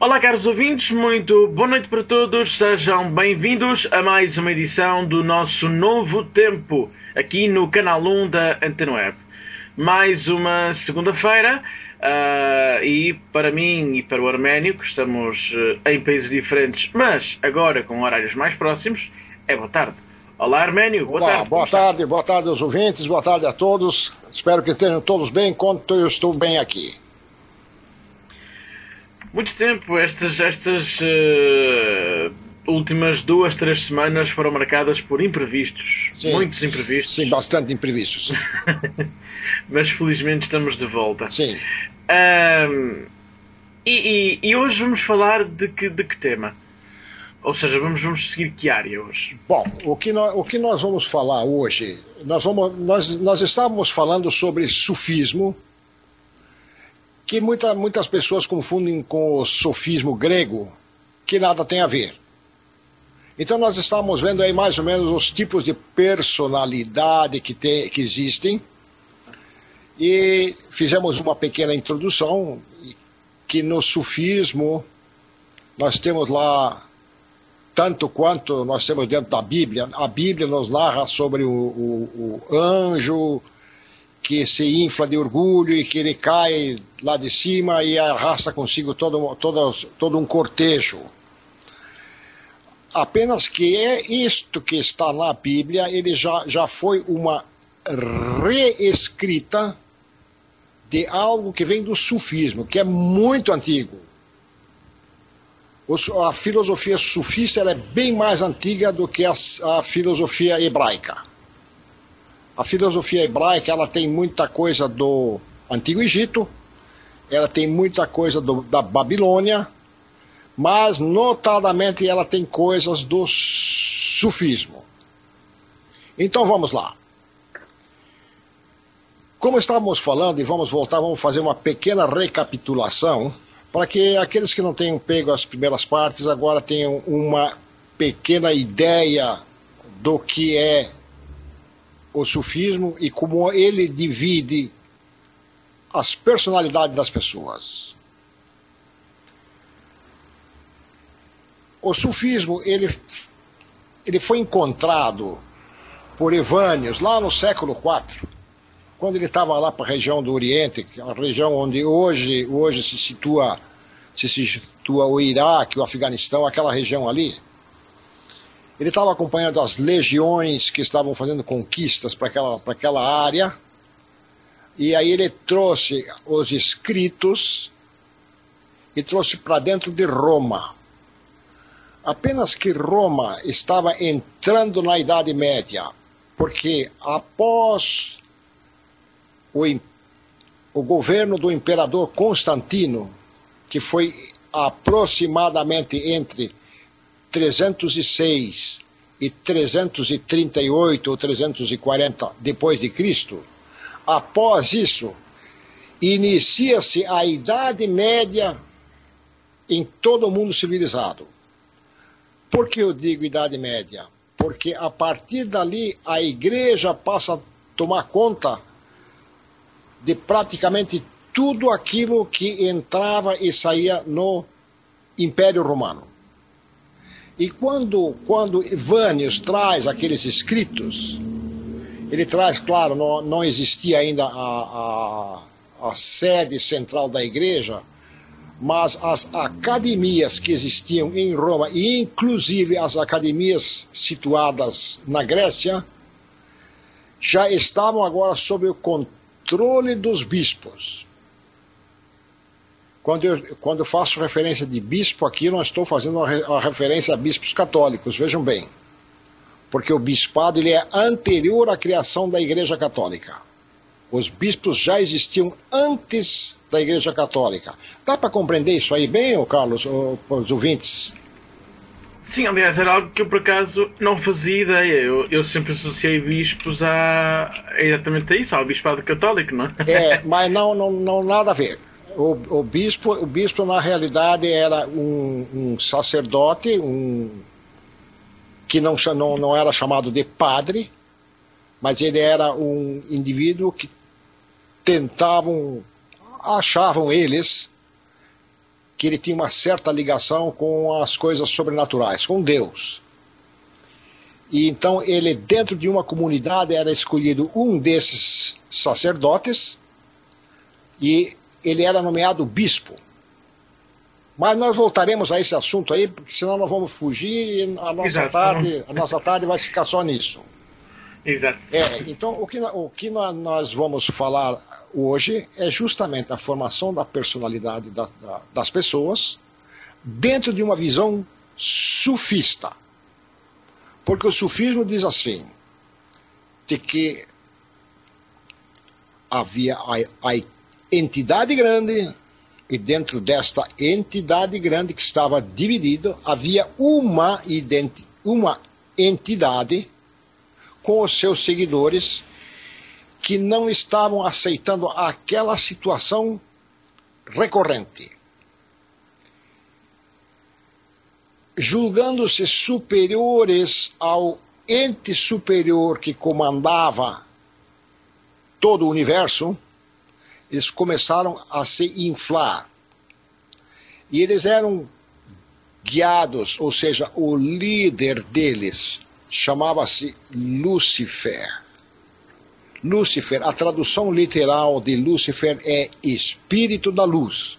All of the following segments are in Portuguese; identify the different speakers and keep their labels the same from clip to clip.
Speaker 1: Olá, caros ouvintes, muito boa noite para todos, sejam bem-vindos a mais uma edição do nosso Novo Tempo, aqui no canal 1 da Antena Web. Mais uma segunda-feira, e para mim e para o Arménio, que estamos em países diferentes, mas agora com horários mais próximos, é boa tarde. Olá, Arménio, boa tarde.
Speaker 2: Boa tarde aos ouvintes, boa tarde a todos. Espero que estejam todos bem enquanto eu estou bem aqui.
Speaker 1: Muito tempo, estas últimas 2-3 semanas foram marcadas por imprevistos,
Speaker 2: sim,
Speaker 1: muitos imprevistos.
Speaker 2: Sim, bastante imprevistos.
Speaker 1: Mas felizmente estamos de volta.
Speaker 2: Sim.
Speaker 1: E hoje vamos falar de que tema? Ou seja, vamos seguir que área hoje?
Speaker 2: Bom, o que nós vamos falar hoje, nós estávamos falando sobre sufismo, que muitas pessoas confundem com o sofismo grego, que nada tem a ver. Então nós estamos vendo aí mais ou menos os tipos de personalidade que existem, e fizemos uma pequena introdução, que no sufismo nós temos lá, tanto quanto nós temos dentro da Bíblia, a Bíblia nos narra sobre o anjo que se infla de orgulho e que ele cai lá de cima e arrasta consigo todo um cortejo. Apenas que é isto que está na Bíblia, ele já foi uma reescrita de algo que vem do sufismo, que é muito antigo. A filosofia sufista ela é bem mais antiga do que a filosofia hebraica. A filosofia hebraica ela tem muita coisa do Antigo Egito, ela tem muita coisa da Babilônia, mas notadamente ela tem coisas do sufismo. Então vamos lá. Como estávamos falando, e vamos fazer uma pequena recapitulação, para que aqueles que não tenham pego as primeiras partes agora tenham uma pequena ideia do que é o sufismo e como ele divide as personalidades das pessoas. O sufismo ele foi encontrado por Evânios lá no século IV, quando ele estava lá para a região do Oriente, a região onde hoje se situa o Iraque, o Afeganistão, aquela região ali. Ele estava acompanhando as legiões que estavam fazendo conquistas para aquela área, e aí ele trouxe os escritos e trouxe para dentro de Roma. Apenas que Roma estava entrando na Idade Média, porque após o governo do imperador Constantino, que foi aproximadamente entre 306 e 338 ou 340 depois de Cristo, após isso, inicia-se a Idade Média em todo o mundo civilizado. Por que eu digo Idade Média? Porque a partir dali a Igreja passa a tomar conta de praticamente tudo aquilo que entrava e saía no Império Romano. E quando Evânios traz aqueles escritos, ele traz, claro, não existia ainda a sede central da igreja, mas as academias que existiam em Roma, e inclusive as academias situadas na Grécia, já estavam agora sob o controle dos bispos. Quando eu faço referência de bispo aqui, não estou fazendo uma referência a bispos católicos, vejam bem. Porque o bispado ele é anterior à criação da Igreja Católica. Os bispos já existiam antes da Igreja Católica. Dá para compreender isso aí bem, Carlos, os ouvintes?
Speaker 1: Sim, aliás, era algo que eu por acaso não fazia ideia. Eu sempre associei bispos exatamente a isso, ao bispado católico, não é?
Speaker 2: Mas não nada a ver. O bispo na realidade era um sacerdote, que não era chamado de padre, mas ele era um indivíduo que achavam eles que ele tinha uma certa ligação com as coisas sobrenaturais, com Deus. E então ele, dentro de uma comunidade, era escolhido um desses sacerdotes e ele era nomeado bispo. Mas nós voltaremos a esse assunto aí, porque senão nós vamos fugir e a nossa tarde vai ficar só nisso.
Speaker 1: Exato.
Speaker 2: Então, o que nós vamos falar hoje é justamente a formação da personalidade das pessoas dentro de uma visão sufista. Porque o sufismo diz assim, de que havia a entidade grande, e dentro desta entidade grande que estava dividida, havia uma entidade com os seus seguidores que não estavam aceitando aquela situação recorrente. Julgando-se superiores ao ente superior que comandava todo o universo, eles começaram a se inflar. E eles eram guiados, ou seja, o líder deles chamava-se Lúcifer. Lúcifer, a tradução literal de Lúcifer é espírito da luz.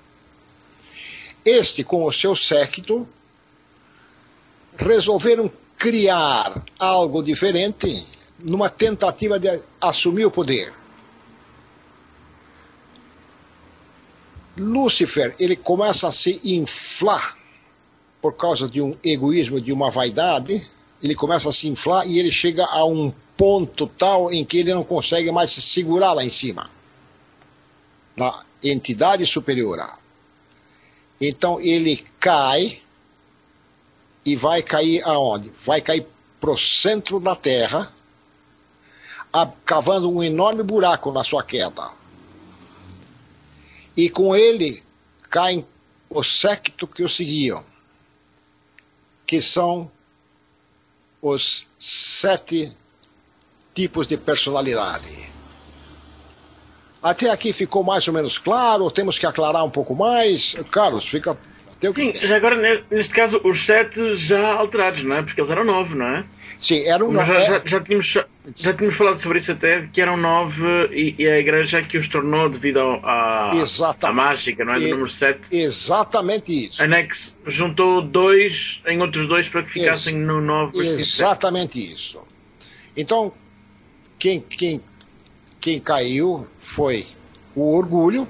Speaker 2: Este, com o seu séquito, resolveram criar algo diferente numa tentativa de assumir o poder. Lúcifer, ele começa a se inflar por causa de um egoísmo, de uma vaidade. Ele começa a se inflar e ele chega a um ponto tal em que ele não consegue mais se segurar lá em cima, na entidade superior. Então ele cai e vai cair aonde? Vai cair para o centro da Terra, cavando um enorme buraco na sua queda. E com ele caem o séquito que o seguiam, que são os 7 tipos de personalidade. Até aqui ficou mais ou menos claro? Temos que aclarar um pouco mais? Carlos, fica...
Speaker 1: Sim, já agora, neste caso, os 7 já alterados, não é? Porque eles eram 9, não é?
Speaker 2: Sim, eram 9.
Speaker 1: Já tínhamos falado sobre isso até, que eram 9 e a Igreja que os tornou devido à mágica, não é? Do número 7.
Speaker 2: Exatamente isso.
Speaker 1: Anexo juntou 2 em outros 2 para que ficassem no 9.
Speaker 2: Exatamente isso. Então, quem caiu foi o orgulho,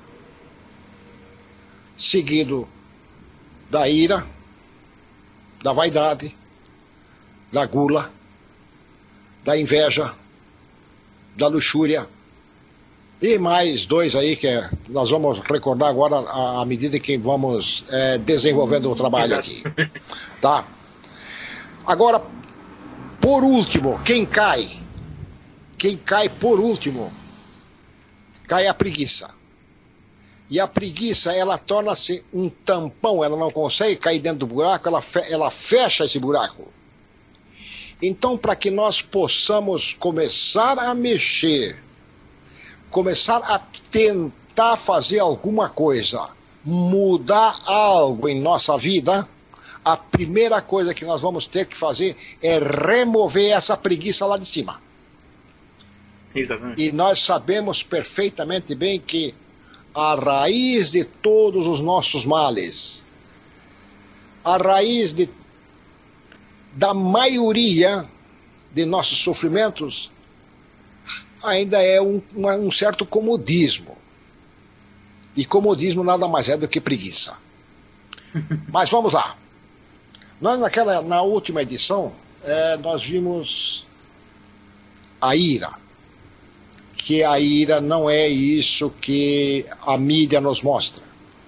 Speaker 2: seguido da ira, da vaidade, da gula, da inveja, da luxúria, e mais 2 aí que nós vamos recordar agora à medida que vamos desenvolvendo o trabalho aqui. Tá? Agora, por último, quem cai por último, cai a preguiça. E a preguiça, ela torna-se um tampão, ela não consegue cair dentro do buraco, ela fecha esse buraco. Então, para que nós possamos começar a mexer, começar a tentar fazer alguma coisa, mudar algo em nossa vida, a primeira coisa que nós vamos ter que fazer é remover essa preguiça lá de cima.
Speaker 1: Exatamente.
Speaker 2: E nós sabemos perfeitamente bem que a raiz de todos os nossos males, a raiz da maioria de nossos sofrimentos, ainda é um certo comodismo. E comodismo nada mais é do que preguiça. Mas vamos lá. Nós na última edição, nós vimos a ira. Que a ira não é isso que a mídia nos mostra.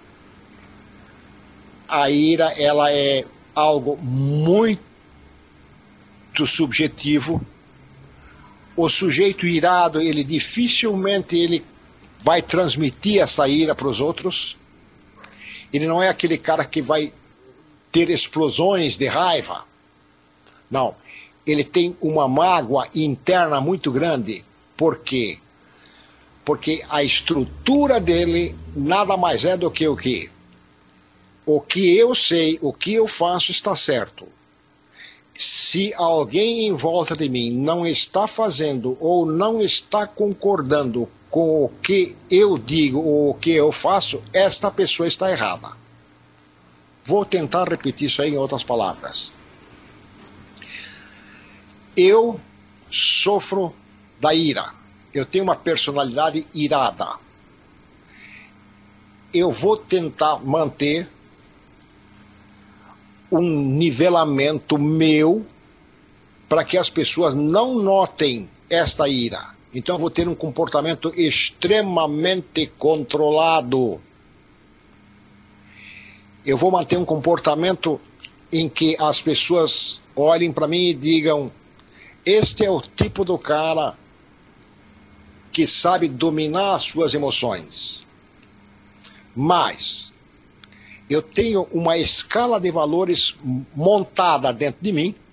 Speaker 2: A ira, ela é algo muito subjetivo. O sujeito irado, ele dificilmente vai transmitir essa ira para os outros. Ele não é aquele cara que vai ter explosões de raiva. Não. Ele tem uma mágoa interna muito grande. Por quê? Porque a estrutura dele nada mais é do que o quê? o que eu sei, o que eu faço está certo. Se alguém em volta de mim não está fazendo ou não está concordando com o que eu digo ou o que eu faço, esta pessoa está errada. Vou tentar repetir isso aí em outras palavras. Eu sofro da ira. Eu tenho uma personalidade irada. Eu vou tentar manter um nivelamento meu para que as pessoas não notem esta ira. Então eu vou ter um comportamento extremamente controlado. Eu vou manter um comportamento em que as pessoas olhem para mim e digam: este é o tipo do cara que sabe dominar as suas emoções. Mas eu tenho uma escala de valores montada dentro de mim,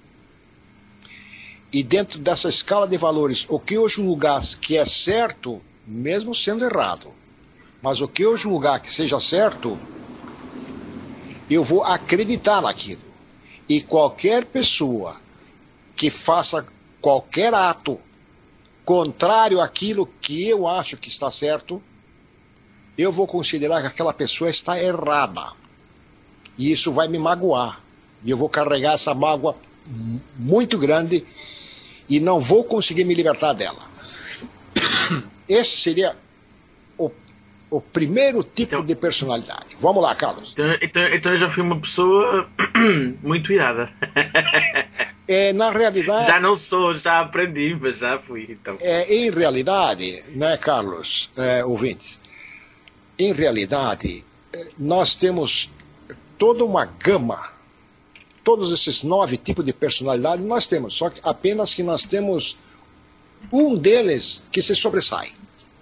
Speaker 2: e dentro dessa escala de valores, o que eu julgar que é certo, mesmo sendo errado, mas o que eu julgar que seja certo, eu vou acreditar naquilo. E qualquer pessoa que faça qualquer ato contrário àquilo que eu acho que está certo, eu vou considerar que aquela pessoa está errada. E isso vai me magoar. E eu vou carregar essa mágoa muito grande e não vou conseguir me libertar dela. Esse seria o primeiro tipo de personalidade. Vamos lá, Carlos.
Speaker 1: Então eu já fui uma pessoa muito irada.
Speaker 2: Na realidade...
Speaker 1: Já não sou, já aprendi, mas já fui. Então.
Speaker 2: Em realidade, né, Carlos, ouvintes, em realidade, nós temos toda uma gama, todos esses 9 tipos de personalidade nós temos, só que apenas que nós temos um deles que se sobressai.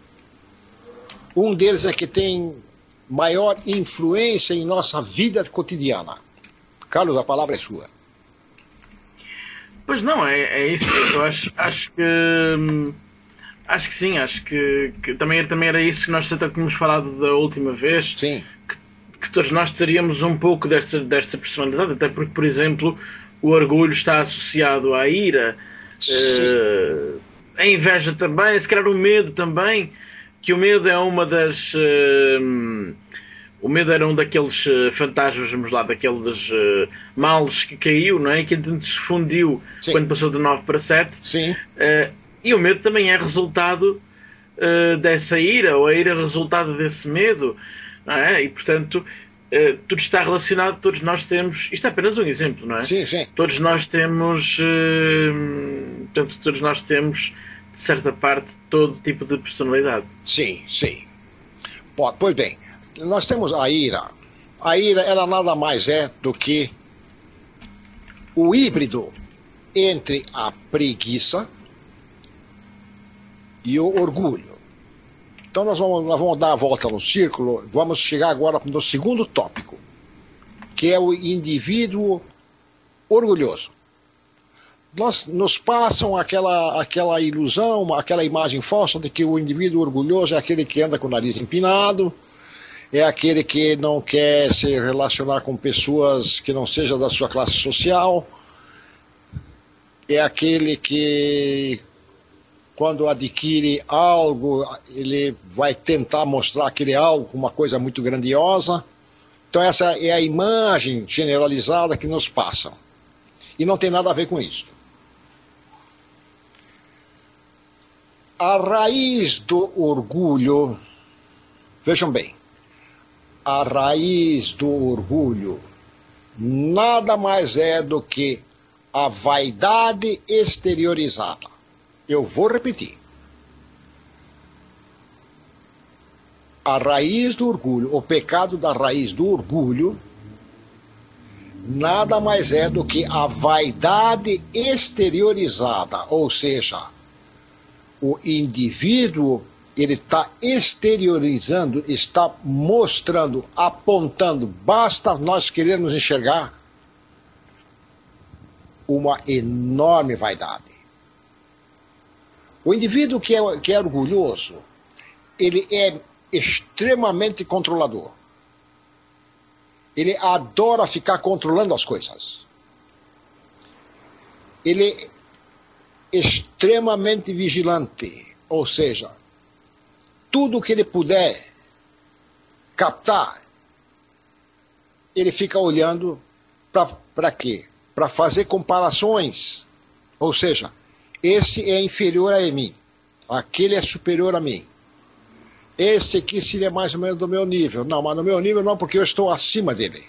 Speaker 2: Um deles é que tem maior influência em nossa vida cotidiana. Carlos, a palavra é sua.
Speaker 1: Pois não, é isso. Eu acho que sim, acho que também era isso que nós até tínhamos falado da última vez.
Speaker 2: Sim.
Speaker 1: Que todos nós teríamos um pouco desta personalidade, até porque, por exemplo, o orgulho está associado à ira, a inveja também, se calhar o medo também, que o medo é uma das... o medo era um daqueles fantasmas, vamos lá, daqueles males que caiu, não é? Que então se fundiu quando passou de 9 para 7.
Speaker 2: Sim.
Speaker 1: E o medo também é resultado dessa ira, ou a ira é resultado desse medo, não é? E portanto, tudo está relacionado, todos nós temos... Isto é apenas um exemplo, não é?
Speaker 2: Sim, sim.
Speaker 1: Todos nós temos... portanto, todos nós temos, de certa parte, todo tipo de personalidade.
Speaker 2: Sim, sim. Pois bem, nós temos a ira. A ira, ela nada mais é do que o híbrido entre a preguiça e o orgulho. Então nós vamos dar a volta no círculo, vamos chegar agora no segundo tópico, que é o indivíduo orgulhoso. Nos passam aquela ilusão, aquela imagem falsa de que o indivíduo orgulhoso é aquele que anda com o nariz empinado, é aquele que não quer se relacionar com pessoas que não sejam da sua classe social, é aquele que, quando adquire algo, ele vai tentar mostrar aquele algo como uma coisa muito grandiosa. Então essa é a imagem generalizada que nos passam. E não tem nada a ver com isso. A raiz do orgulho, vejam bem, a raiz do orgulho nada mais é do que a vaidade exteriorizada. Eu vou repetir. A raiz do orgulho, o pecado da raiz do orgulho, nada mais é do que a vaidade exteriorizada, ou seja, o indivíduo, ele está exteriorizando, está mostrando, apontando, basta nós querermos enxergar uma enorme vaidade. O indivíduo que é orgulhoso, ele é extremamente controlador. Ele adora ficar controlando as coisas. Ele é extremamente vigilante, ou seja, tudo que ele puder captar, ele fica olhando para quê? Para fazer comparações, ou seja, esse é inferior a mim, aquele é superior a mim. Esse aqui seria mais ou menos do meu nível. Não, mas no meu nível não, porque eu estou acima dele.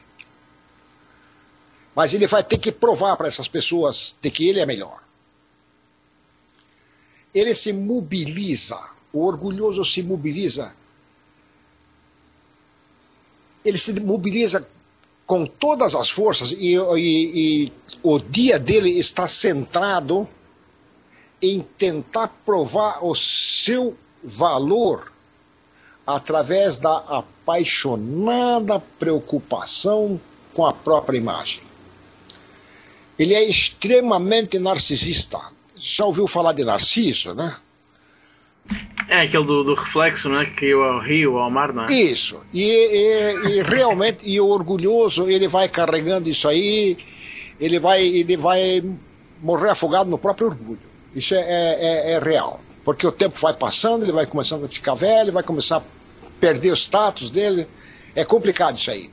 Speaker 2: Mas ele vai ter que provar para essas pessoas de que ele é melhor. Ele se mobiliza, o orgulhoso se mobiliza. Ele se mobiliza com todas as forças e o dia dele está centrado em tentar provar o seu valor através da apaixonada preocupação com a própria imagem. Ele é extremamente narcisista. Já ouviu falar de Narciso, né?
Speaker 1: É aquele do reflexo, não é? Que caiu ao rio, ao mar, não é?
Speaker 2: Isso. E realmente, e o orgulhoso, ele vai carregando isso aí, ele vai morrer afogado no próprio orgulho. Isso é real. Porque o tempo vai passando, ele vai começando a ficar velho, vai começar a perder o status dele. É complicado isso aí.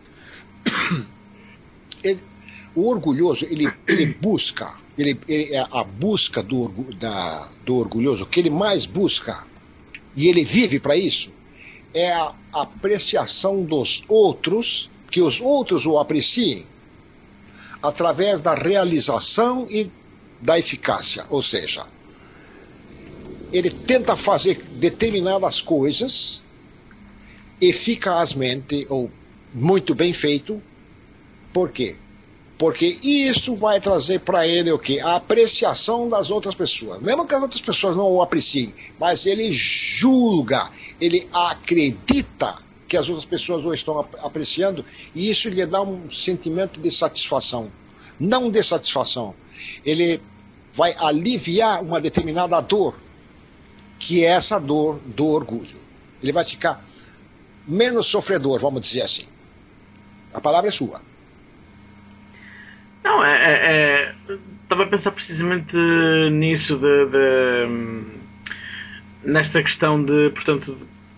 Speaker 2: O orgulhoso, ele busca, a busca do orgulhoso, o que ele mais busca, e ele vive para isso, é a apreciação dos outros, que os outros o apreciem, através da realização e da eficácia. Ou seja, ele tenta fazer determinadas coisas eficazmente ou muito bem feito. Por quê? Porque isso vai trazer para ele o quê? A apreciação das outras pessoas. Mesmo que as outras pessoas não o apreciem, mas ele julga, ele acredita que as outras pessoas o estão apreciando, e isso lhe dá um sentimento de satisfação. Não de satisfação. Ele vai aliviar uma determinada dor, que é essa dor do orgulho. Ele vai ficar menos sofredor, vamos dizer assim. A palavra é sua.
Speaker 1: Não, estava a pensar precisamente nisso, nesta questão de, portanto,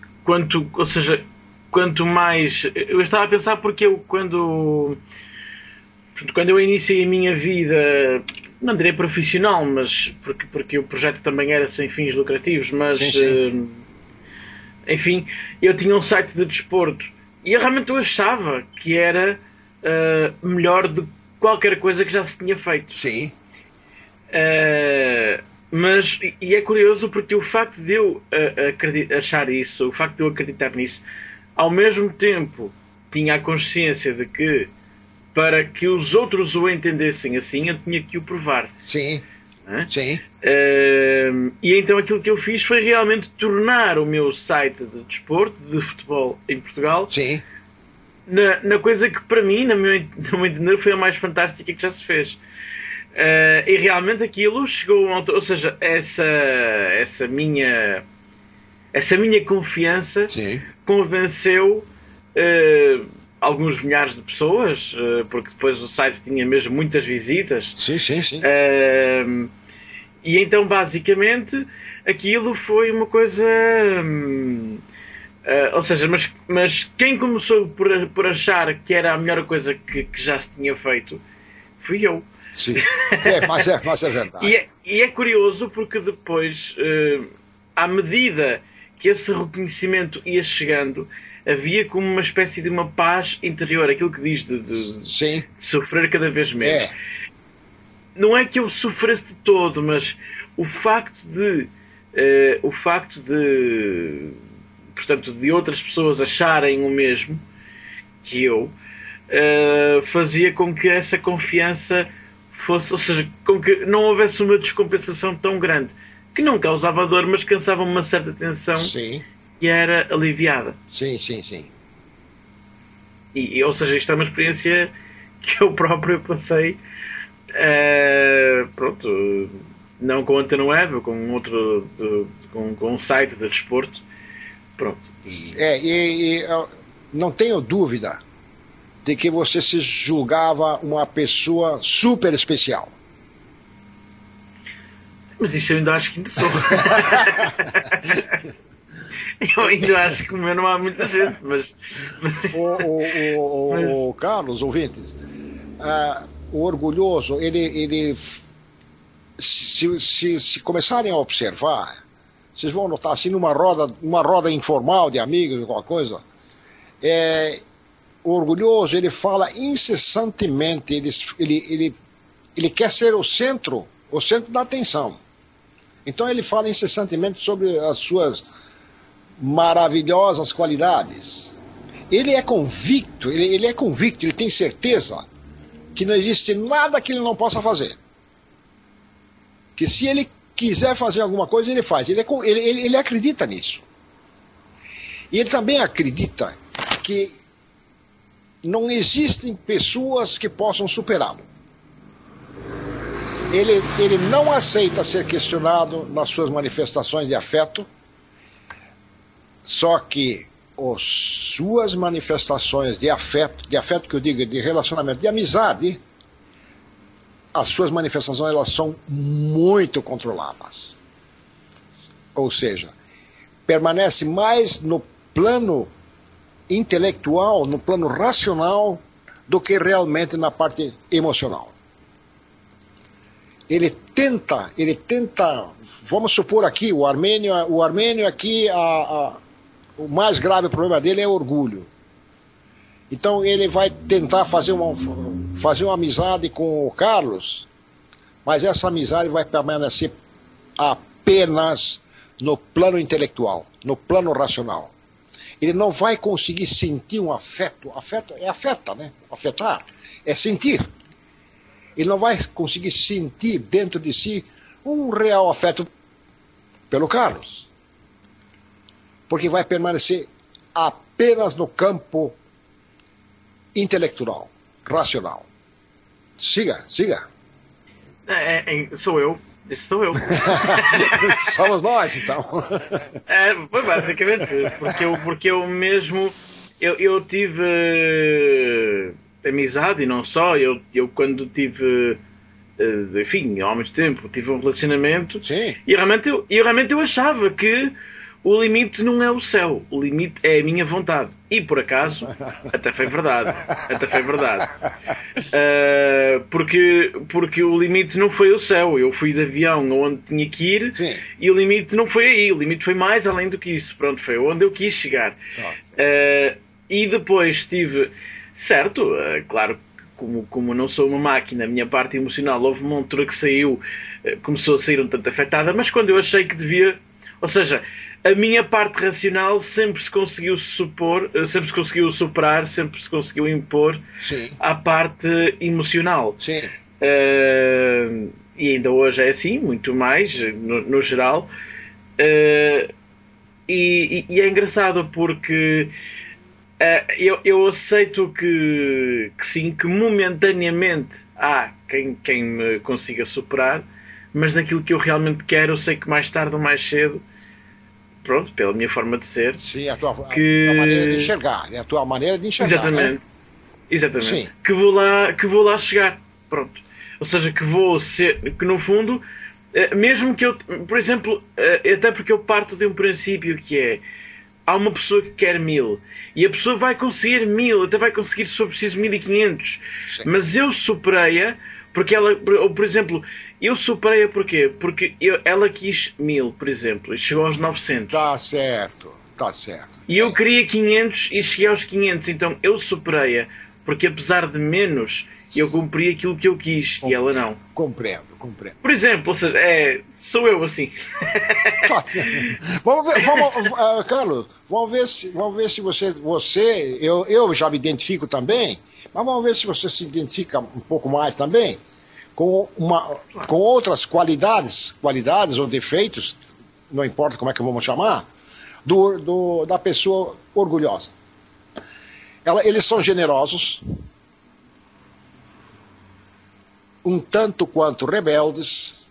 Speaker 1: quanto mais... Eu estava a pensar porque quando eu iniciei a minha vida, não direi profissional, mas porque o projeto também era sem fins lucrativos, mas sim. Enfim, eu tinha um site de desporto e eu achava que era melhor do que qualquer coisa que já se tinha feito.
Speaker 2: Sim.
Speaker 1: Mas é curioso porque o facto de eu achar isso, o facto de eu acreditar nisso, ao mesmo tempo tinha a consciência de que para que os outros o entendessem assim, eu tinha que o provar.
Speaker 2: Sim. Sim.
Speaker 1: E então aquilo que eu fiz foi realmente tornar o meu site de desporto, de futebol em Portugal,
Speaker 2: sim,
Speaker 1: na coisa que para mim, no meu entender, foi a mais fantástica que já se fez. E realmente aquilo chegou a ou seja, essa minha confiança, sim, convenceu alguns milhares de pessoas, porque depois o site tinha mesmo muitas visitas.
Speaker 2: Sim, sim, sim.
Speaker 1: E então basicamente aquilo foi uma coisa... ou seja, mas quem começou por achar que era a melhor coisa que já se tinha feito fui eu.
Speaker 2: Sim, mas é verdade.
Speaker 1: E é curioso porque depois, à medida que esse reconhecimento ia chegando, havia como uma espécie de uma paz interior, aquilo que diz de sofrer cada vez menos. Não é que eu sofresse de todo, mas o facto de portanto, de outras pessoas acharem o mesmo que eu, fazia com que essa confiança fosse, ou seja, com que não houvesse uma descompensação tão grande, que não causava dor, mas causava uma certa tensão, sim, que era aliviada.
Speaker 2: Sim, sim, sim.
Speaker 1: Ou seja, isto é uma experiência que eu próprio passei, pronto, não com a Antena Web, com outro, com um site de desporto. Pronto.
Speaker 2: E não tenho dúvida de que você se julgava uma pessoa super especial.
Speaker 1: Mas isso eu ainda acho que ainda sou. Eu ainda acho que o meu não há muita gente, mas...
Speaker 2: Carlos, ouvintes, o orgulhoso, ele se começarem a observar, vocês vão notar assim uma roda informal de amigos, alguma coisa, o orgulhoso, ele fala incessantemente, ele quer ser o centro da atenção. Então ele fala incessantemente sobre as suas maravilhosas qualidades. Ele é convicto, ele tem certeza que não existe nada que ele não possa fazer. Que se ele quiser fazer alguma coisa, ele faz. Ele acredita nisso. E ele também acredita que não existem pessoas que possam superá-lo. Ele não aceita ser questionado nas suas manifestações de afeto, só que as suas manifestações de afeto que eu digo, de relacionamento, de amizade, as suas manifestações elas são muito controladas. Ou seja, permanece mais no plano intelectual, no plano racional, do que realmente na parte emocional. Ele tenta, vamos supor aqui, o armênio aqui, o mais grave problema dele é orgulho. Então ele vai tentar fazer uma amizade com o Carlos, mas essa amizade vai permanecer apenas no plano intelectual, no plano racional. Ele não vai conseguir sentir um afeto. Afeto é afeta, né? Afetar é sentir. Ele não vai conseguir sentir dentro de si um real afeto pelo Carlos. Porque vai permanecer apenas no campo intelectual, racional. Siga.
Speaker 1: Sou eu. Este sou eu.
Speaker 2: Somos nós, então.
Speaker 1: Foi basicamente. Porque eu mesmo... Eu tive... amizade e não só, eu quando tive, enfim, há muito tempo, tive um relacionamento.
Speaker 2: Sim.
Speaker 1: E realmente eu achava que o limite não é o céu, o limite é a minha vontade. E por acaso, até foi verdade. Porque o limite não foi o céu, eu fui de avião onde tinha que ir.
Speaker 2: Sim.
Speaker 1: E o limite não foi aí, o limite foi mais além do que isso, pronto, foi onde eu quis chegar. E depois tive... Certo, claro, como não sou uma máquina, a minha parte emocional, houve uma altura que começou a sair um tanto afetada, mas quando eu achei que devia, ou seja, a minha parte racional sempre se conseguiu superar, sempre se conseguiu impor.
Speaker 2: Sim.
Speaker 1: À parte emocional.
Speaker 2: Sim.
Speaker 1: E ainda hoje é assim, muito mais, no geral. E é engraçado porque... eu aceito que sim, que momentaneamente há quem me consiga superar, mas naquilo que eu realmente quero, eu sei que mais tarde ou mais cedo, pronto, pela minha forma de ser...
Speaker 2: Sim, a tua maneira de enxergar, é a tua maneira de enxergar.
Speaker 1: Exatamente,
Speaker 2: né?
Speaker 1: Exatamente.
Speaker 2: Sim.
Speaker 1: Que vou lá chegar, pronto. Ou seja, que vou ser, que no fundo, mesmo que eu, por exemplo, até porque eu parto de um princípio que é, há uma pessoa que quer 1000 e a pessoa vai conseguir 1000, até vai conseguir se for preciso 1500, mas eu superei-a porque ela, ou por exemplo, eu superei-a porquê? Porque ela quis 1000, por exemplo, e chegou aos 900.
Speaker 2: Tá certo.
Speaker 1: E eu queria 500 e cheguei aos 500, então eu superei-a porque apesar de menos, eu cumpri aquilo que eu quis e ela não.
Speaker 2: Compreendo.
Speaker 1: Por exemplo, ou seja, sou eu assim.
Speaker 2: Carlos, vamos ver se você eu já me identifico também, mas vamos ver se você se identifica um pouco mais também com outras qualidades ou defeitos, não importa como é que vamos chamar, da pessoa orgulhosa. Eles são generosos, um tanto quanto rebeldes,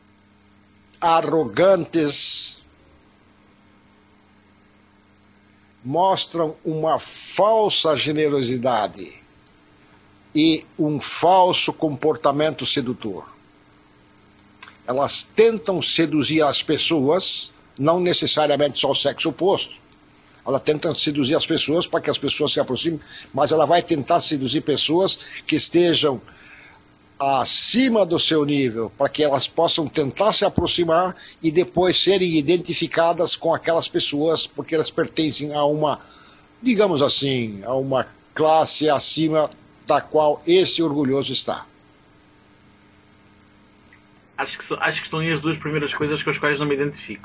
Speaker 2: arrogantes, mostram uma falsa generosidade e um falso comportamento sedutor. Elas tentam seduzir as pessoas, não necessariamente só o sexo oposto. Ela tenta seduzir as pessoas para que as pessoas se aproximem, mas ela vai tentar seduzir pessoas que estejam acima do seu nível, para que elas possam tentar se aproximar e depois serem identificadas com aquelas pessoas, porque elas pertencem a uma, digamos assim, a uma classe acima da qual esse orgulhoso está.
Speaker 1: Acho que são as duas primeiras coisas com as quais não me identifico.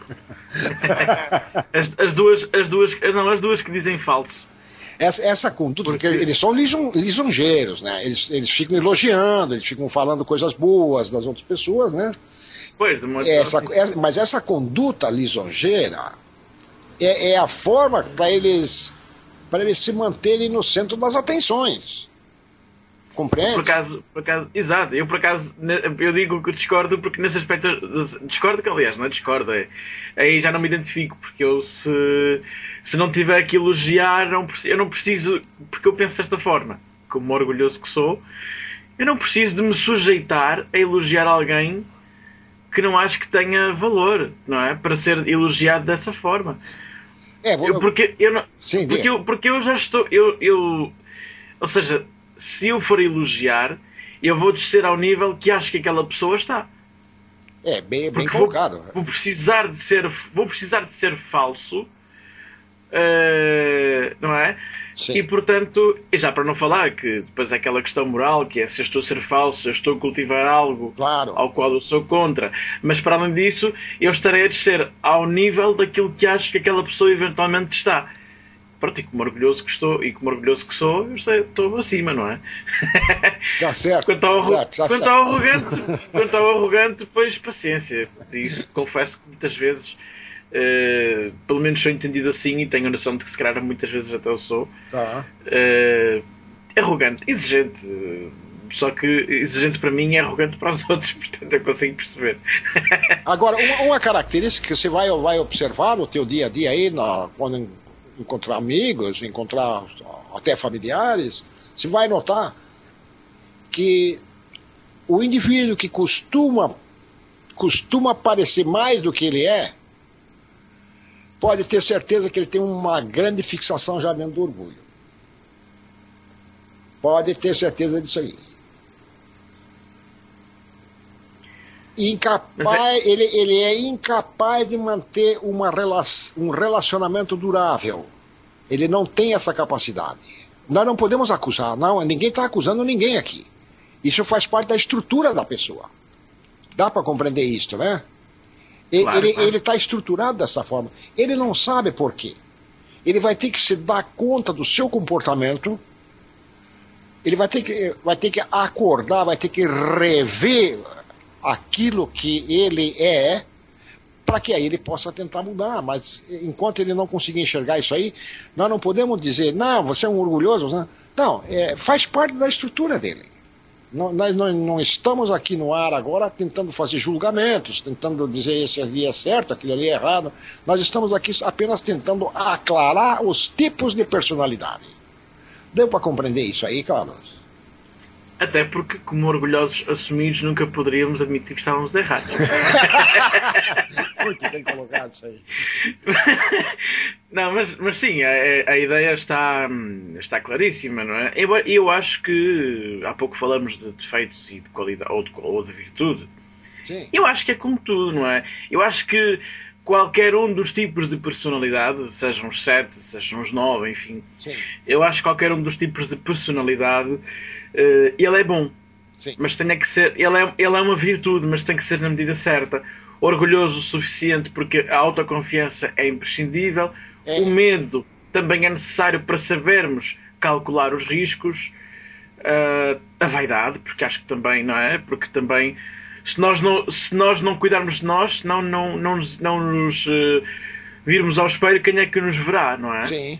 Speaker 1: as duas que dizem falso.
Speaker 2: Essa conduta, porque eles são lisonjeiros, né? Eles ficam elogiando, eles ficam falando coisas boas das outras pessoas, né?
Speaker 1: Pois,
Speaker 2: mas essa conduta lisonjeira é a forma para eles se manterem no centro das atenções. Compreende?
Speaker 1: Por acaso, exato. Eu digo que discordo porque nesse aspecto discordo, que aliás não é discordo, aí já não me identifico, porque eu se não tiver que elogiar, eu não preciso, porque eu penso desta forma, como orgulhoso que sou, eu não preciso de me sujeitar a elogiar alguém que não acho que tenha valor, não é? Para ser elogiado dessa forma. Porque eu já estou, ou seja, se eu for elogiar, eu vou descer ao nível que acho que aquela pessoa está.
Speaker 2: Bem colocado.
Speaker 1: Vou precisar de ser falso, não é?
Speaker 2: Sim.
Speaker 1: E portanto, e já para não falar que depois é aquela questão moral, que é se eu estou a ser falso, eu estou a cultivar algo ao qual eu sou contra. Mas para além disso, eu estarei a descer ao nível daquilo que acho que aquela pessoa eventualmente está. Pronto, e como orgulhoso que estou e como orgulhoso que sou, eu estou acima, não é?
Speaker 2: Está certo.
Speaker 1: Quanto ao arrogante, pois paciência. Isso confesso que muitas vezes, pelo menos sou entendido assim e tenho a noção de que se calhar muitas vezes até eu sou. Arrogante, exigente. Só que exigente para mim é arrogante para os outros, portanto eu consigo perceber.
Speaker 2: Agora, uma característica que você vai observar no teu dia a dia aí, quando encontrar amigos, encontrar até familiares, você vai notar que o indivíduo que costuma parecer mais do que ele é, pode ter certeza que ele tem uma grande fixação já dentro do orgulho. Pode ter certeza disso aí. Ele é incapaz de manter um relacionamento durável. Ele não tem essa capacidade. Nós não podemos acusar, ninguém está acusando ninguém aqui. Isso faz parte da estrutura da pessoa. Dá para compreender isso, né? Ele está estruturado dessa forma. Ele não sabe por quê. Ele vai ter que se dar conta do seu comportamento. Ele vai ter que acordar, vai ter que rever aquilo que ele é, para que aí ele possa tentar mudar. Mas enquanto ele não conseguir enxergar isso aí, nós não podemos dizer, não, você é um orgulhoso. Não, faz parte da estrutura dele. Nós não estamos aqui no ar agora tentando fazer julgamentos, tentando dizer esse ali é certo, aquele ali é errado. Nós estamos aqui apenas tentando aclarar os tipos de personalidade. Deu para compreender isso aí, Carlos?
Speaker 1: Até porque, como orgulhosos assumidos, nunca poderíamos admitir que estávamos errados.
Speaker 2: Muito bem colocado isso aí.
Speaker 1: Não, mas sim, a ideia está claríssima, não é? Eu acho que, há pouco falamos de defeitos e de qualidade, ou de virtude.
Speaker 2: Sim.
Speaker 1: Eu acho que é como tudo, não é? Eu acho que qualquer um dos tipos de personalidade, sejam os 7, sejam os 9, enfim,
Speaker 2: sim,
Speaker 1: eu acho que qualquer um dos tipos de personalidade, ele é bom.
Speaker 2: sim,
Speaker 1: Mas tem que ser, ele é uma virtude, mas tem que ser na medida certa. Orgulhoso o suficiente porque a autoconfiança é imprescindível, o medo também é necessário para sabermos calcular os riscos, a vaidade, porque acho que também, não é? Porque também, se nós não cuidarmos de nós, não nos virmos ao espelho, quem é que nos verá, não é?
Speaker 2: sim.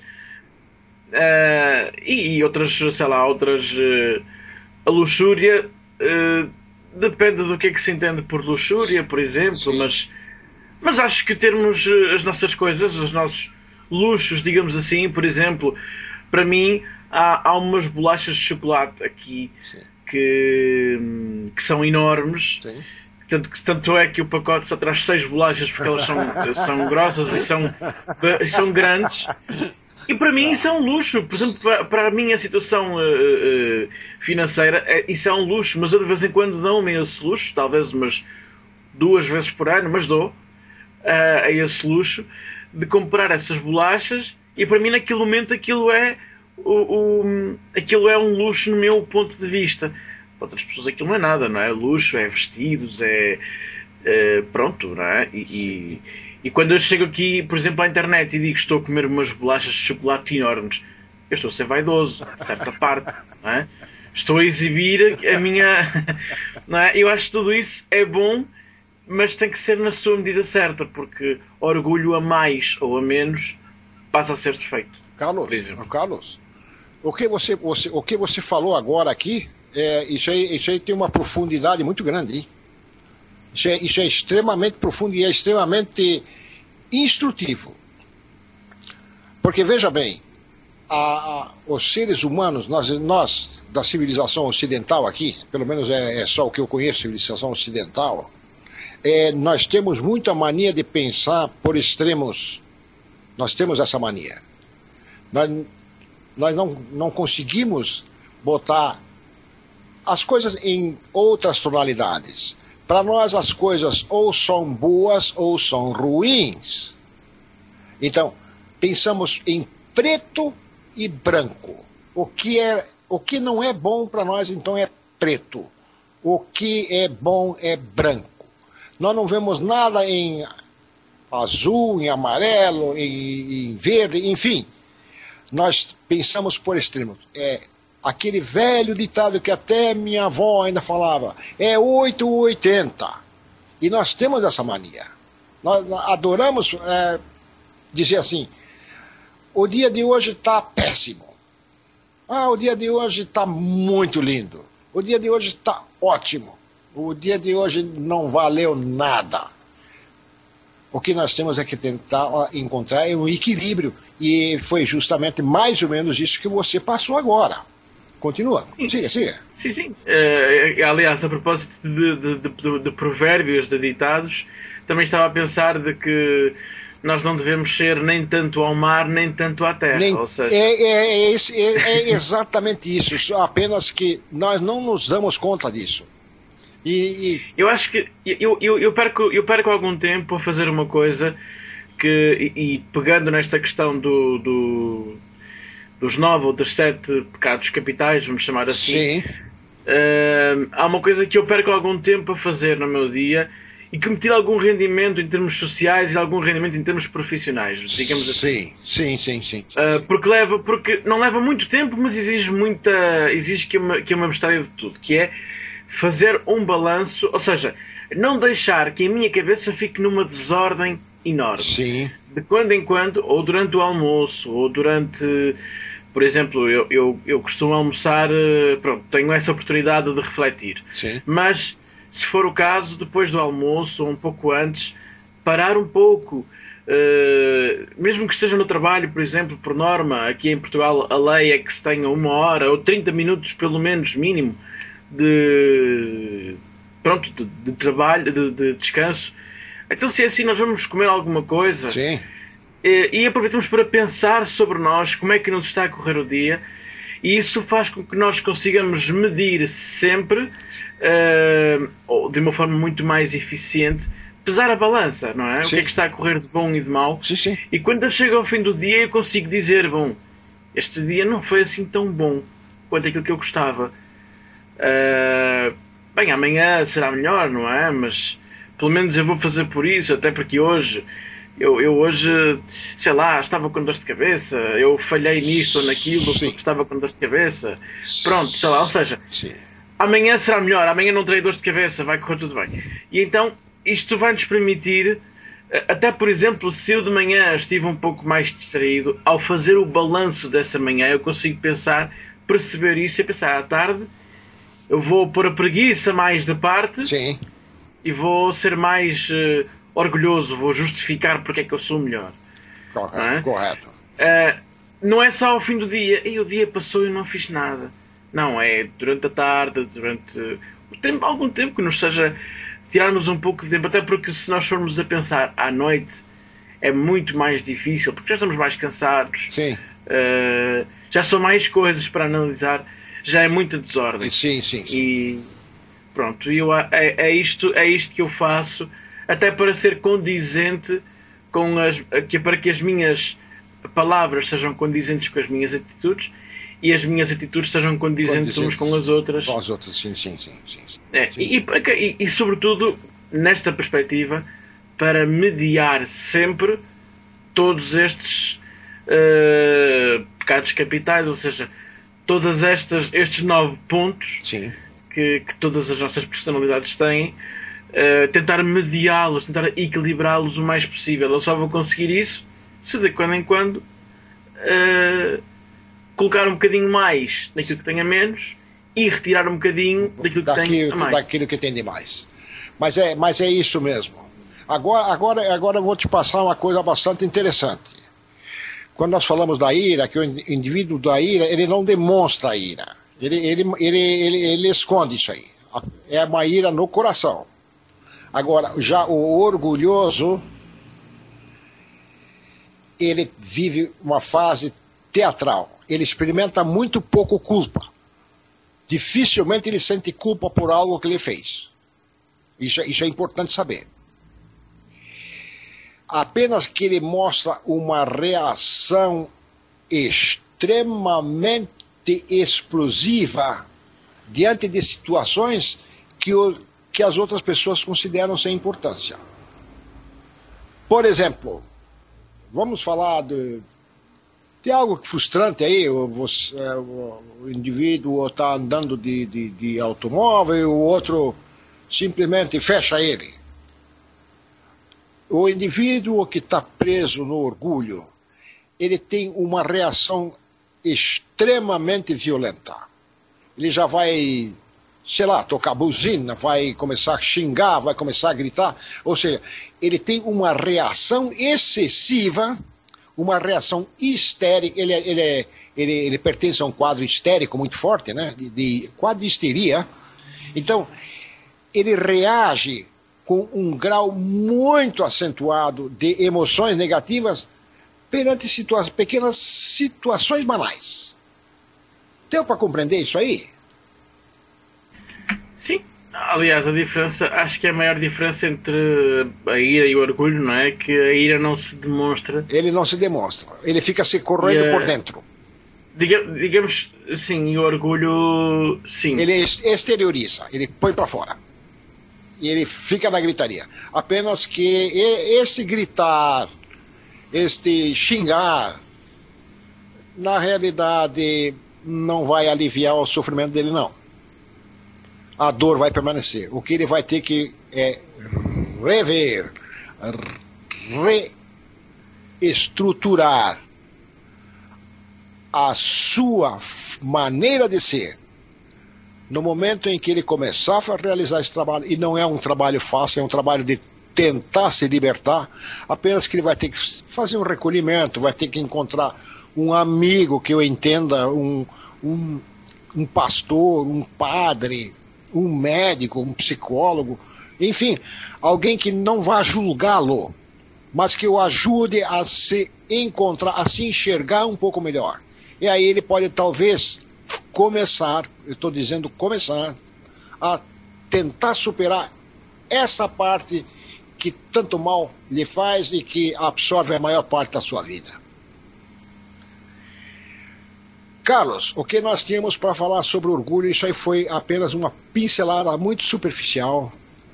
Speaker 1: E outras, sei lá, a luxúria, depende do que é que se entende por luxúria, por exemplo, mas acho que termos as nossas coisas, luxos, digamos assim. Por exemplo, para mim há umas bolachas de chocolate aqui que são enormes.
Speaker 2: Sim.
Speaker 1: Tanto é que o pacote só traz 6 bolachas porque elas são grossas e são grandes. E para mim isso é um luxo. Por exemplo, para a minha situação financeira, isso é um luxo. Mas eu de vez em quando dou-me esse luxo, talvez umas 2 vezes por ano, mas dou a esse luxo de comprar essas bolachas. E para mim naquele momento aquilo é um luxo no meu ponto de vista. Para outras pessoas aquilo não é nada, não é? Luxo, é vestidos, pronto, não é? E quando eu chego aqui, por exemplo, à internet e digo que estou a comer umas bolachas de chocolate enormes, eu estou a ser vaidoso, de certa parte, não é? Estou a exibir a minha... Não é? Eu acho que tudo isso é bom, mas tem que ser na sua medida certa, porque orgulho a mais ou a menos passa a ser defeito.
Speaker 2: Carlos, o que você falou agora aqui, isso aí tem uma profundidade muito grande, hein? Isso é extremamente profundo e é extremamente instrutivo. Porque, veja bem, os seres humanos, nós da civilização ocidental aqui, pelo menos é só o que eu conheço, civilização ocidental, nós temos muita mania de pensar por extremos. Nós temos essa mania. Nós não conseguimos botar as coisas em outras tonalidades. Para nós as coisas ou são boas ou são ruins. Então, pensamos em preto e branco. O que não é bom para nós, então, é preto. O que é bom é branco. Nós não vemos nada em azul, em amarelo, em verde, enfim. Nós pensamos por extremos. Aquele velho ditado que até minha avó ainda falava, 8 ou 80. E nós temos essa mania. Nós adoramos dizer assim, o dia de hoje está péssimo. O dia de hoje está muito lindo. O dia de hoje está ótimo. O dia de hoje não valeu nada. O que nós temos é que tentar encontrar um equilíbrio. E foi justamente mais ou menos isso que você passou agora. Continua. Siga.
Speaker 1: Sim. Aliás, a propósito de provérbios, de ditados, também estava a pensar de que nós não devemos ser nem tanto ao mar, nem tanto à terra. Ou seja...
Speaker 2: é exatamente isso. Apenas que nós não nos damos conta disso.
Speaker 1: Eu acho que eu perco algum tempo a fazer uma coisa que, pegando nesta questão dos 9 ou dos 7 pecados capitais, vamos chamar assim, há uma coisa que eu perco algum tempo a fazer no meu dia e que me tira algum rendimento em termos sociais e algum rendimento em termos profissionais, digamos assim.
Speaker 2: Sim.
Speaker 1: Porque não leva muito tempo, mas exige que eu me abstraia de tudo, que é fazer um balanço, ou seja, não deixar que a minha cabeça fique numa desordem enorme.
Speaker 2: Sim.
Speaker 1: De quando em quando, ou durante o almoço, ou durante... Por exemplo, eu costumo almoçar, pronto, tenho essa oportunidade de refletir.
Speaker 2: Sim.
Speaker 1: Mas, se for o caso, depois do almoço, ou um pouco antes, parar um pouco. Mesmo que esteja no trabalho, por exemplo, por norma, aqui em Portugal a lei é que se tenha 1 hora, ou 30 minutos pelo menos, mínimo, de trabalho, de descanso. Então, se é assim, nós vamos comer alguma coisa.
Speaker 2: Sim.
Speaker 1: E aproveitamos para pensar sobre nós, como é que nos está a correr o dia, e isso faz com que nós consigamos medir sempre, de uma forma muito mais eficiente, pesar a balança, não é? Sim. O que é que está a correr de bom e de mau.
Speaker 2: Sim.
Speaker 1: E quando eu chego ao fim do dia eu consigo dizer, bom, este dia não foi assim tão bom quanto aquilo que eu gostava. Bem, amanhã será melhor, não é? Mas pelo menos eu vou fazer por isso, até porque hoje... Eu hoje, sei lá, estava com dor de cabeça, eu falhei nisto ou naquilo, porque estava com dor de cabeça. Pronto, sei lá, ou seja, amanhã será melhor, amanhã não terei dor de cabeça, vai correr tudo bem. E então, isto vai-nos permitir, até por exemplo, se eu de manhã estive um pouco mais distraído, ao fazer o balanço dessa manhã, eu consigo perceber isso e pensar, à tarde, eu vou pôr a preguiça mais de parte.
Speaker 2: Sim.
Speaker 1: E vou ser mais... orgulhoso, vou justificar porque é que eu sou melhor.
Speaker 2: Correto,
Speaker 1: não é?
Speaker 2: correto.
Speaker 1: Não é só ao fim do dia, e o dia passou e eu não fiz nada. Não, é durante a tarde, durante o tempo, algum tempo que nos seja tirarmos um pouco de tempo, até porque se nós formos a pensar à noite é muito mais difícil, porque já estamos mais cansados.
Speaker 2: Sim.
Speaker 1: Já são mais coisas para analisar, já é muita desordem.
Speaker 2: Sim.
Speaker 1: E pronto, é isto que eu faço, até para ser condizente com para que as minhas palavras sejam condizentes com as minhas atitudes e as minhas atitudes sejam condizentes umas com as outras.
Speaker 2: Com as outras, sim.
Speaker 1: E sobretudo, nesta perspectiva, para mediar sempre todos estes pecados capitais, ou seja, todas estes 9 pontos que todas as nossas personalidades têm, tentar mediá-los, tentar equilibrá-los o mais possível. Eu só vou conseguir isso se de quando em quando colocar um bocadinho mais naquilo que tenha menos e retirar um bocadinho daquilo que tem a mais.
Speaker 2: Daquilo que tem de mais. Mas é isso mesmo. Agora eu vou te passar uma coisa bastante interessante. Quando nós falamos da ira, que o indivíduo da ira, ele não demonstra a ira. Ele esconde isso aí. É uma ira no coração. Agora, já o orgulhoso, ele vive uma fase teatral. Ele experimenta muito pouco culpa. Dificilmente ele sente culpa por algo que ele fez. Isso é importante saber. Apenas que ele mostra uma reação extremamente explosiva diante de situações que as outras pessoas consideram sem importância. Por exemplo, vamos falar de algo frustrante aí, o indivíduo está andando de automóvel e o outro simplesmente fecha ele. O indivíduo que está preso no orgulho, ele tem uma reação extremamente violenta. Ele já vai, sei lá, tocar buzina, vai começar a xingar, vai começar a gritar. Ou seja, ele tem uma reação excessiva, uma reação histérica. Ele pertence a um quadro histérico muito forte, né? De quadro de histeria. Então, ele reage com um grau muito acentuado de emoções negativas perante pequenas situações banais. Deu para compreender isso aí?
Speaker 1: Sim. Aliás, acho que a maior diferença entre a ira e o orgulho, não é? Que a ira não se demonstra.
Speaker 2: Ele não se demonstra. Ele fica se corroendo por dentro.
Speaker 1: Digamos, sim, e o orgulho, sim.
Speaker 2: Ele exterioriza, ele põe para fora. E ele fica na gritaria. Apenas que esse gritar, este xingar, na realidade não vai aliviar o sofrimento dele, não. A dor vai permanecer. O que ele vai ter que rever, reestruturar a sua maneira de ser. No momento em que ele começar a realizar esse trabalho, e não é um trabalho fácil, é um trabalho de tentar se libertar, apenas que ele vai ter que fazer um recolhimento, vai ter que encontrar um amigo que o entenda, um pastor, um padre, um médico, um psicólogo, enfim, alguém que não vá julgá-lo, mas que o ajude a se encontrar, a se enxergar um pouco melhor. E aí ele pode talvez começar, eu estou dizendo começar, a tentar superar essa parte que tanto mal lhe faz e que absorve a maior parte da sua vida. Carlos, o que nós tínhamos para falar sobre orgulho, isso aí foi apenas uma pincelada muito superficial.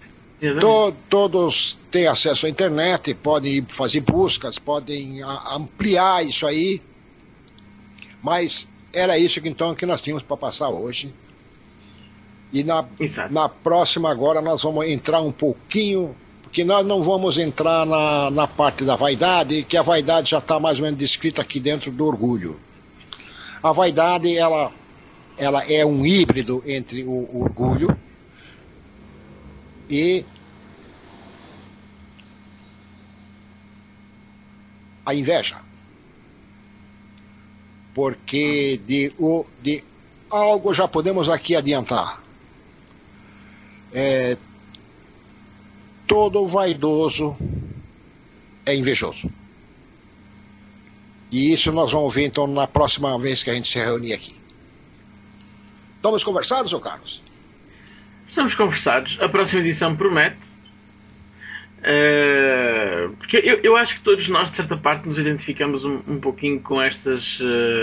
Speaker 2: Todos têm acesso à internet, podem fazer buscas, podem ampliar isso aí, mas era isso que nós tínhamos para passar hoje. E na próxima agora nós vamos entrar um pouquinho, porque nós não vamos entrar na parte da vaidade, que a vaidade já está mais ou menos descrita aqui dentro do orgulho. A vaidade, ela é um híbrido entre o orgulho e a inveja. Porque de algo já podemos aqui adiantar. Todo vaidoso é invejoso. E isso nós vamos ver então na próxima vez que a gente se reunir aqui. Estamos conversados, seu Carlos?
Speaker 1: Estamos conversados. A próxima edição promete. Porque eu acho que todos nós, de certa parte, nos identificamos um pouquinho com estas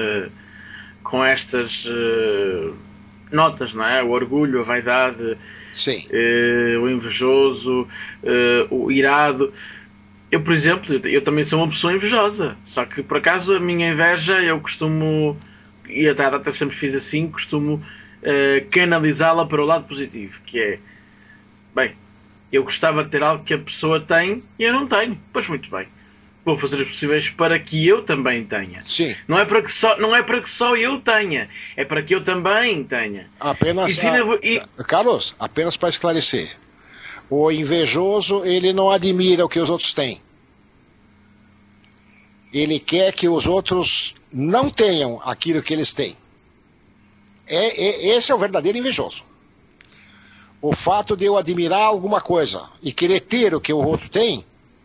Speaker 1: notas, não é? O orgulho, a vaidade,
Speaker 2: sim.
Speaker 1: O invejoso, o irado. Eu, por exemplo, eu também sou uma pessoa invejosa, só que por acaso a minha inveja eu costumo, e até sempre fiz assim, costumo canalizá-la para o lado positivo, que é, bem, eu gostava de ter algo que a pessoa tem e eu não tenho, pois muito bem, vou fazer os possíveis para que eu também tenha.
Speaker 2: Sim.
Speaker 1: Não é para que só eu tenha, é para que eu também tenha.
Speaker 2: Apenas, Carlos, apenas para esclarecer. O invejoso, ele não admira o que os outros têm. Ele quer que os outros não tenham aquilo que eles têm. Esse é o verdadeiro invejoso. O fato de eu admirar alguma coisa e querer ter o que o outro tem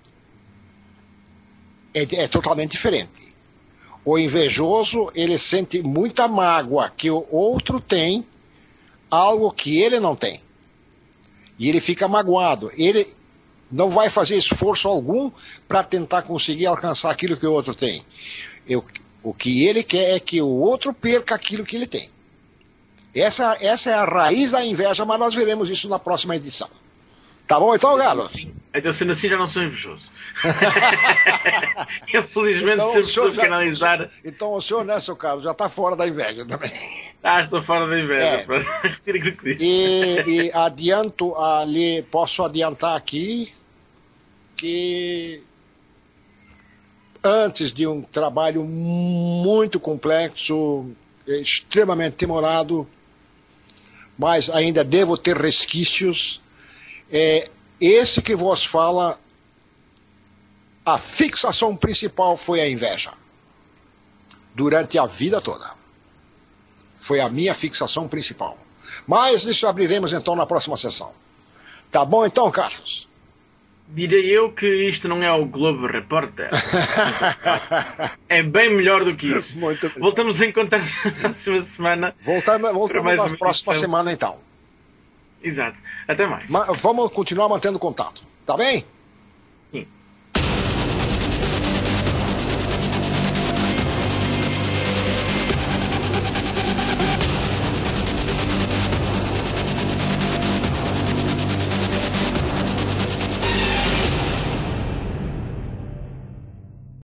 Speaker 2: é totalmente diferente. O invejoso, ele sente muita mágoa que o outro tem algo que ele não tem. E ele fica magoado. Ele não vai fazer esforço algum para tentar conseguir alcançar aquilo que o outro tem. O que ele quer é que o outro perca aquilo que ele tem. Essa é a raiz da inveja, mas nós veremos isso na próxima edição. Tá bom então, Galo?
Speaker 1: Então, sendo assim, já não sou invejoso. Eu, felizmente,
Speaker 2: então,
Speaker 1: sempre soube canalizar.
Speaker 2: Então, o senhor, né, seu Carlos, já está fora da inveja também.
Speaker 1: Estou fora da inveja. Retiro aquilo que disse.
Speaker 2: E adianto ali, posso adiantar aqui que antes de um trabalho muito complexo, extremamente demorado, mas ainda devo ter resquícios, esse que vos fala, a fixação principal foi a inveja. Durante a vida toda. Foi a minha fixação principal. Mas isso abriremos então na próxima sessão. Tá bom então, Carlos?
Speaker 1: Direi eu que isto não é o Globo Repórter. É bem melhor do que isso.
Speaker 2: Muito bem.
Speaker 1: Voltamos a encontrar na próxima semana.
Speaker 2: Voltamos na próxima semana então.
Speaker 1: Exato. Até mais.
Speaker 2: Vamos continuar mantendo contato. Tá bem?